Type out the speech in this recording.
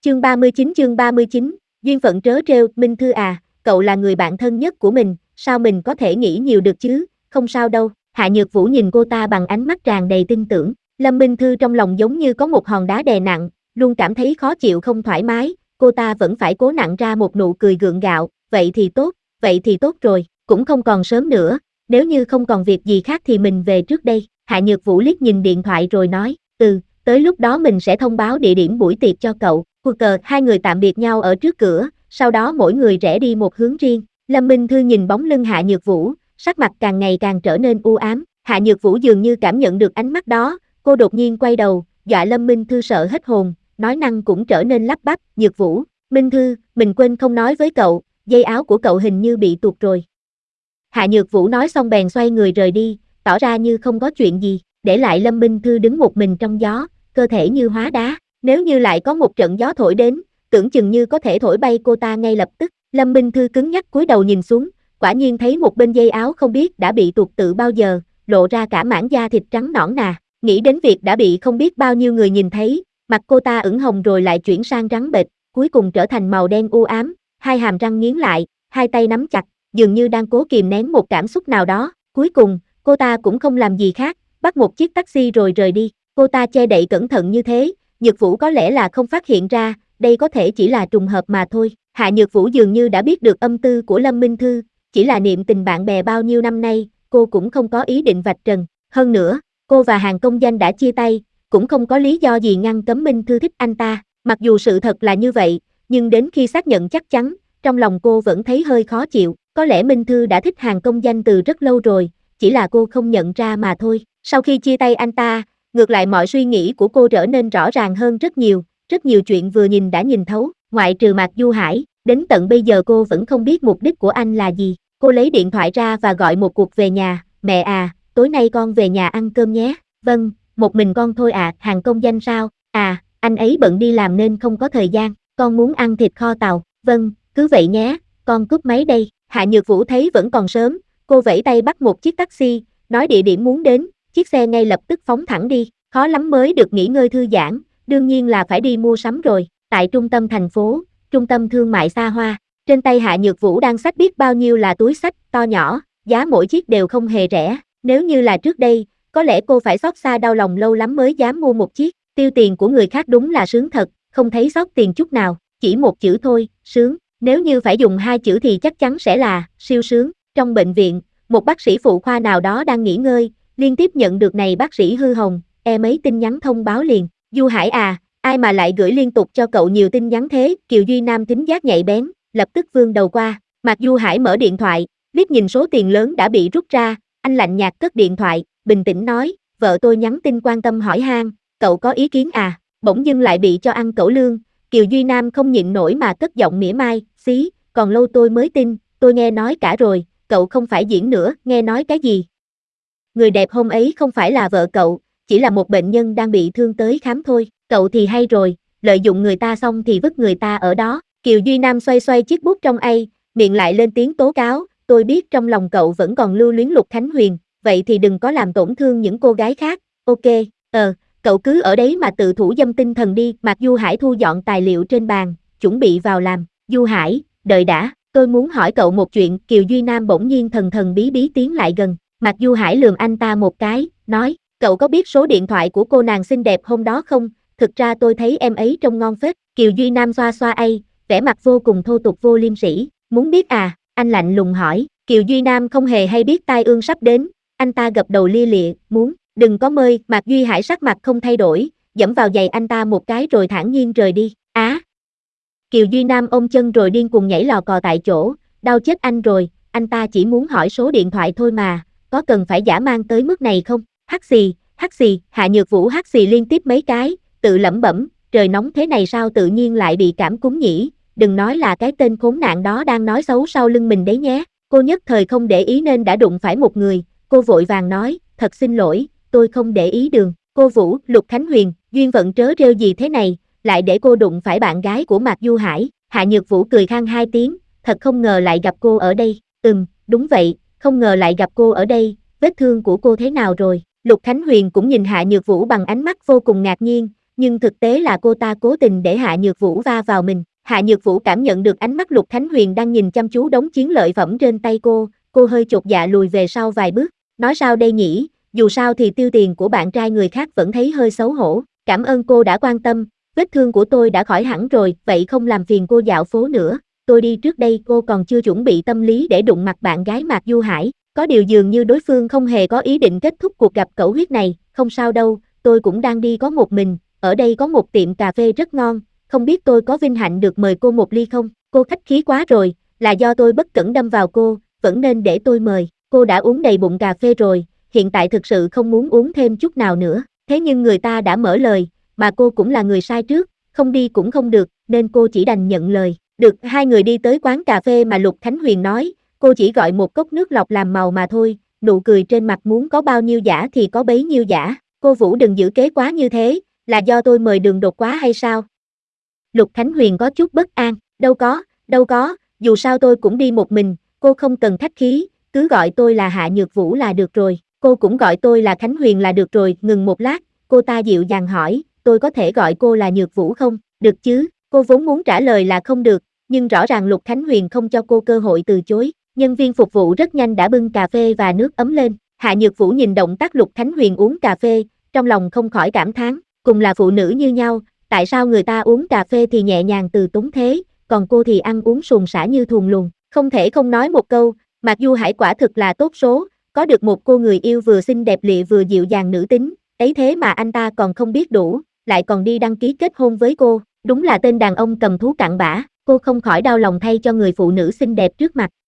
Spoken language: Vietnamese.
Chương 39, duyên phận trớ trêu. Minh Thư à, cậu là người bạn thân nhất của mình, sao mình có thể nghĩ nhiều được chứ, không sao đâu. Hạ Nhược Vũ nhìn cô ta bằng ánh mắt tràn đầy tin tưởng. Lâm Minh Thư trong lòng giống như có một hòn đá đè nặng, luôn cảm thấy khó chịu không thoải mái, cô ta vẫn phải cố nặn ra một nụ cười gượng gạo, vậy thì tốt rồi, cũng không còn sớm nữa, nếu như không còn việc gì khác thì mình về trước đây. Hạ Nhược Vũ liếc nhìn điện thoại rồi nói, tới lúc đó mình sẽ thông báo địa điểm buổi tiệc cho cậu. Hai người tạm biệt nhau ở trước cửa, sau đó mỗi người rẽ đi một hướng riêng. Lâm Minh Thư nhìn bóng lưng Hạ Nhược Vũ, sắc mặt càng ngày càng trở nên u ám. Hạ Nhược Vũ dường như cảm nhận được ánh mắt đó, cô đột nhiên quay đầu, dọa Lâm Minh Thư sợ hết hồn, nói năng cũng trở nên lắp bắp. Nhược Vũ, Minh Thư, mình quên không nói với cậu, dây áo của cậu hình như bị tuột rồi. Hạ Nhược Vũ nói xong bèn xoay người rời đi, tỏ ra như không có chuyện gì, để lại Lâm Minh Thư đứng một mình trong gió, cơ thể như hóa đá. Nếu như lại có một trận gió thổi đến, tưởng chừng như có thể thổi bay cô ta ngay lập tức. Lâm Minh Thư cứng nhắc cúi đầu nhìn xuống, quả nhiên thấy một bên dây áo không biết đã bị tuột từ bao giờ, lộ ra cả mảng da thịt trắng nõn nà. Nghĩ đến việc đã bị không biết bao nhiêu người nhìn thấy, mặt cô ta ửng hồng rồi lại chuyển sang trắng bệch, cuối cùng trở thành màu đen u ám, hai hàm răng nghiến lại, hai tay nắm chặt, dường như đang cố kìm nén một cảm xúc nào đó. Cuối cùng, cô ta cũng không làm gì khác, bắt một chiếc taxi rồi rời đi. Cô ta che đậy cẩn thận như thế, Nhược Vũ có lẽ là không phát hiện ra, đây có thể chỉ là trùng hợp mà thôi. Hạ Nhược Vũ dường như đã biết được âm tư của Lâm Minh Thư, chỉ là niệm tình bạn bè bao nhiêu năm nay, cô cũng không có ý định vạch trần. Hơn nữa, cô và Hàn Công Danh đã chia tay, cũng không có lý do gì ngăn cấm Minh Thư thích anh ta. Mặc dù sự thật là như vậy, nhưng đến khi xác nhận chắc chắn, trong lòng cô vẫn thấy hơi khó chịu. Có lẽ Minh Thư đã thích Hàn Công Danh từ rất lâu rồi, chỉ là cô không nhận ra mà thôi. Sau khi chia tay anh ta, ngược lại mọi suy nghĩ của cô trở nên rõ ràng hơn rất nhiều chuyện vừa nhìn đã nhìn thấu, ngoại trừ Mạc Du Hải, đến tận bây giờ cô vẫn không biết mục đích của anh là gì. Cô lấy điện thoại ra và gọi một cuộc về nhà, mẹ à, tối nay con về nhà ăn cơm nhé. Vâng, một mình con thôi ạ. Hàn Công Danh sao? À, anh ấy bận đi làm nên không có thời gian, con muốn ăn thịt kho tàu. Vâng, cứ vậy nhé, con cúp máy đây. Hạ Nhược Vũ thấy vẫn còn sớm, cô vẫy tay bắt một chiếc taxi, nói địa điểm muốn đến, chiếc xe ngay lập tức phóng thẳng đi. Khó lắm mới được nghỉ ngơi thư giãn, đương nhiên là phải đi mua sắm rồi. Tại trung tâm thành phố, trung tâm thương mại xa hoa, trên tay Hạ Nhược Vũ đang xách biết bao nhiêu là túi xách to nhỏ, giá mỗi chiếc đều không hề rẻ. Nếu như là trước đây, có lẽ cô phải xót xa đau lòng lâu lắm mới dám mua một chiếc. Tiêu tiền của người khác đúng là sướng thật, không thấy xót tiền chút nào, chỉ một chữ thôi, sướng. Nếu như phải dùng hai chữ thì chắc chắn sẽ là siêu sướng. Trong bệnh viện, một bác sĩ phụ khoa nào đó đang nghỉ ngơi, liên tiếp nhận được này bác sĩ hư hồng, mấy tin nhắn thông báo liền. Du Hải à, ai mà lại gửi liên tục cho cậu nhiều tin nhắn thế? Kiều Duy Nam thính giác nhạy bén, lập tức vươn đầu qua. Mạc Du Hải mở điện thoại, liếc nhìn số tiền lớn đã bị rút ra, anh lạnh nhạt cất điện thoại, bình tĩnh nói, vợ tôi nhắn tin quan tâm hỏi han, cậu có ý kiến à? Bỗng dưng lại bị cho ăn cẩu lương. Kiều Duy Nam không nhịn nổi mà cất giọng mỉa mai, xí, còn lâu tôi mới tin, tôi nghe nói cả rồi, cậu không phải diễn nữa. Nghe nói cái gì? Người đẹp hôm ấy không phải là vợ cậu, chỉ là một bệnh nhân đang bị thương tới khám thôi. Cậu thì hay rồi, lợi dụng người ta xong thì vứt người ta ở đó. Kiều Duy Nam xoay xoay chiếc bút trong tay, miệng lại lên tiếng tố cáo, tôi biết trong lòng cậu vẫn còn lưu luyến Lục Khánh Huyền, vậy thì đừng có làm tổn thương những cô gái khác. Ok, cậu cứ ở đấy mà tự thủ dâm tinh thần đi. Mạc Du Hải thu dọn tài liệu trên bàn, chuẩn bị vào làm. Du Hải, đợi đã, tôi muốn hỏi cậu một chuyện. Kiều Duy Nam bỗng nhiên thần thần bí bí tiến lại gần. Mạc Du Hải lườm anh ta một cái, nói, cậu có biết số điện thoại của cô nàng xinh đẹp hôm đó không? Thực ra tôi thấy em ấy trông ngon phết. Kiều Duy Nam xoa xoa vẻ mặt vô cùng thô tục vô liêm sỉ. Muốn biết à? Anh lạnh lùng hỏi. Kiều Duy Nam không hề hay biết tai ương sắp đến, anh ta gật đầu lia lịa, muốn, đừng có mơi. Mạc Duy Hải sắc mặt không thay đổi, giẫm vào giày anh ta một cái rồi thản nhiên rời đi. Kiều Duy Nam ôm chân rồi điên cuồng nhảy lò cò tại chỗ, đau chết anh rồi, anh ta chỉ muốn hỏi số điện thoại thôi mà, có cần phải dã man tới mức này không? Hắt xì, Hạ Nhược Vũ hắt xì liên tiếp mấy cái, tự lẩm bẩm, trời nóng thế này sao tự nhiên lại bị cảm cúm nhỉ, đừng nói là cái tên khốn nạn đó đang nói xấu sau lưng mình đấy nhé. Cô nhất thời không để ý nên đã đụng phải một người, cô vội vàng nói, thật xin lỗi, tôi không để ý đường. Cô Vũ, Lục Khánh Huyền, duyên phận trớ trêu gì thế này, lại để cô đụng phải bạn gái của Mạc Du Hải. Hạ Nhược Vũ cười khan hai tiếng, thật không ngờ lại gặp cô ở đây. Đúng vậy, không ngờ lại gặp cô ở đây, vết thương của cô thế nào rồi? Lục Khánh Huyền cũng nhìn Hạ Nhược Vũ bằng ánh mắt vô cùng ngạc nhiên, nhưng thực tế là cô ta cố tình để Hạ Nhược Vũ va vào mình. Hạ Nhược Vũ cảm nhận được ánh mắt Lục Khánh Huyền đang nhìn chăm chú đống chiến lợi phẩm trên tay cô hơi chột dạ lùi về sau vài bước. Nói sao đây nhỉ, dù sao thì tiêu tiền của bạn trai người khác vẫn thấy hơi xấu hổ. Cảm ơn cô đã quan tâm, vết thương của tôi đã khỏi hẳn rồi, vậy không làm phiền cô dạo phố nữa. Tôi đi trước đây. Cô còn chưa chuẩn bị tâm lý để đụng mặt bạn gái Mạc Du Hải. Có điều dường như đối phương không hề có ý định kết thúc cuộc gặp cẩu huyết này. Không sao đâu, tôi cũng đang đi có một mình. Ở đây có một tiệm cà phê rất ngon, không biết tôi có vinh hạnh được mời cô một ly không? Cô khách khí quá rồi, là do tôi bất cẩn đâm vào cô, vẫn nên để tôi mời. Cô đã uống đầy bụng cà phê rồi, hiện tại thực sự không muốn uống thêm chút nào nữa. Thế nhưng người ta đã mở lời, mà cô cũng là người sai trước, không đi cũng không được, nên cô chỉ đành nhận lời. Được, hai người đi tới quán cà phê mà Lục Khánh Huyền nói, cô chỉ gọi một cốc nước lọc làm màu mà thôi, nụ cười trên mặt muốn có bao nhiêu giả thì có bấy nhiêu giả. Cô Vũ đừng giữ kế quá như thế, là do tôi mời đường đột quá hay sao? Lục Khánh Huyền có chút bất an, đâu có, dù sao tôi cũng đi một mình, cô không cần khách khí, cứ gọi tôi là Hạ Nhược Vũ là được rồi, cô cũng gọi tôi là Khánh Huyền là được rồi. Ngừng một lát, cô ta dịu dàng hỏi, tôi có thể gọi cô là Nhược Vũ không? Được chứ, cô vốn muốn trả lời là không được, nhưng rõ ràng Lục Khánh Huyền không cho cô cơ hội từ chối. Nhân viên phục vụ rất nhanh đã bưng cà phê và nước ấm lên. Hạ Nhược Vũ nhìn động tác Lục Khánh Huyền uống cà phê, trong lòng không khỏi cảm thán, cùng là phụ nữ như nhau, tại sao người ta uống cà phê thì nhẹ nhàng từ tốn thế, còn cô thì ăn uống suồng sã như thuồng luồng. Không thể không nói một câu, Mạc Du Hải quả thực là tốt số, có được một cô người yêu vừa xinh đẹp lịa vừa dịu dàng nữ tính, ấy thế mà anh ta còn không biết đủ, lại còn đi đăng ký kết hôn với cô, đúng là tên đàn ông cầm thú cặn bã. Cô không khỏi đau lòng thay cho người phụ nữ xinh đẹp trước mặt.